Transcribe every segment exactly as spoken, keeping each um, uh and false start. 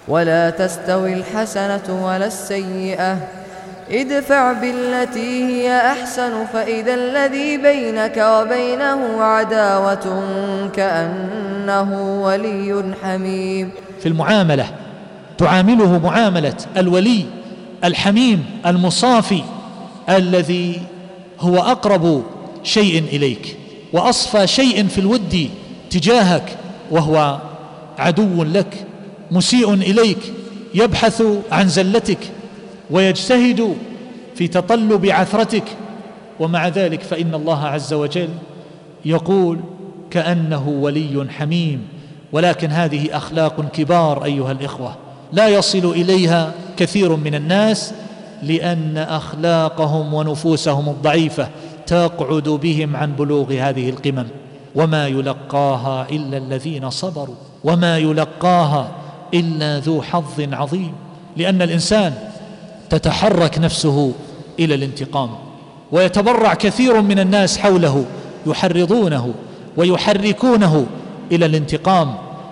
ولا تستوي الحسنة ولا السيئة ادفع بالتي هي أحسن فإذا الذي بينك وبينه عداوة كأنه ولي حميم. في المعاملة تعامله معاملة الولي الحميم المصافي الذي هو أقرب شيء إليك وأصفى شيء في الود تجاهك، وهو عدو لك مسيء إليك يبحث عن زلتك ويجتهد في تطلب عثرتك، ومع ذلك فإن الله عز وجل يقول كأنه ولي حميم. ولكن هذه أخلاق كبار أيها الإخوة لا يصل إليها كثير من الناس، لأن أخلاقهم ونفوسهم الضعيفة تقعد بهم عن بلوغ هذه القمم. وما يلقاها إلا الذين صبروا وما يلقاها إلا ذو حظ عظيم، لأن الإنسان تتحرك نفسه إلى الانتقام، ويتبرع كثير من الناس حوله يحرضونه ويحركونه إلى الانتقام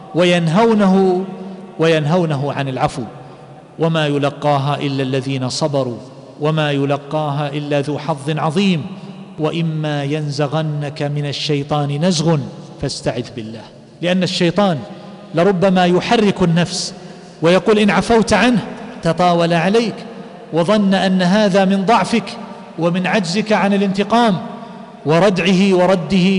وينهونه وينهونه عن العفو. وما يلقاها إلا الذين صبروا وما يلقاها إلا ذو حظ عظيم. وإما ينزغنك من الشيطان نزغ فاستعذ بالله، لأن الشيطان لربما يحرك النفس ويقول إن عفوت عنه تطاول عليك، وظن أن هذا من ضعفك ومن عجزك عن الانتقام وردعه ورده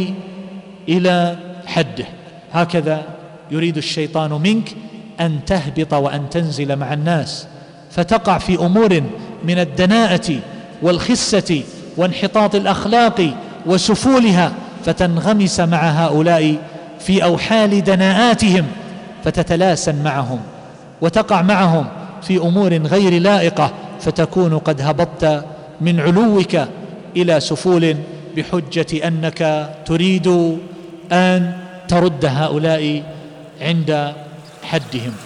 إلى حده. هكذا يريد الشيطان منك أن تهبط وأن تنزل مع الناس، فتقع في أمور من الدناءة والخسة وانحطاط الأخلاق وسفولها، فتنغمس مع هؤلاء في أوحال دناءاتهم فتتلاسن معهم وتقع معهم في أمور غير لائقة، فتكون قد هبطت من علوك إلى سفول بحجة أنك تريد أن ترد هؤلاء عند حدهم.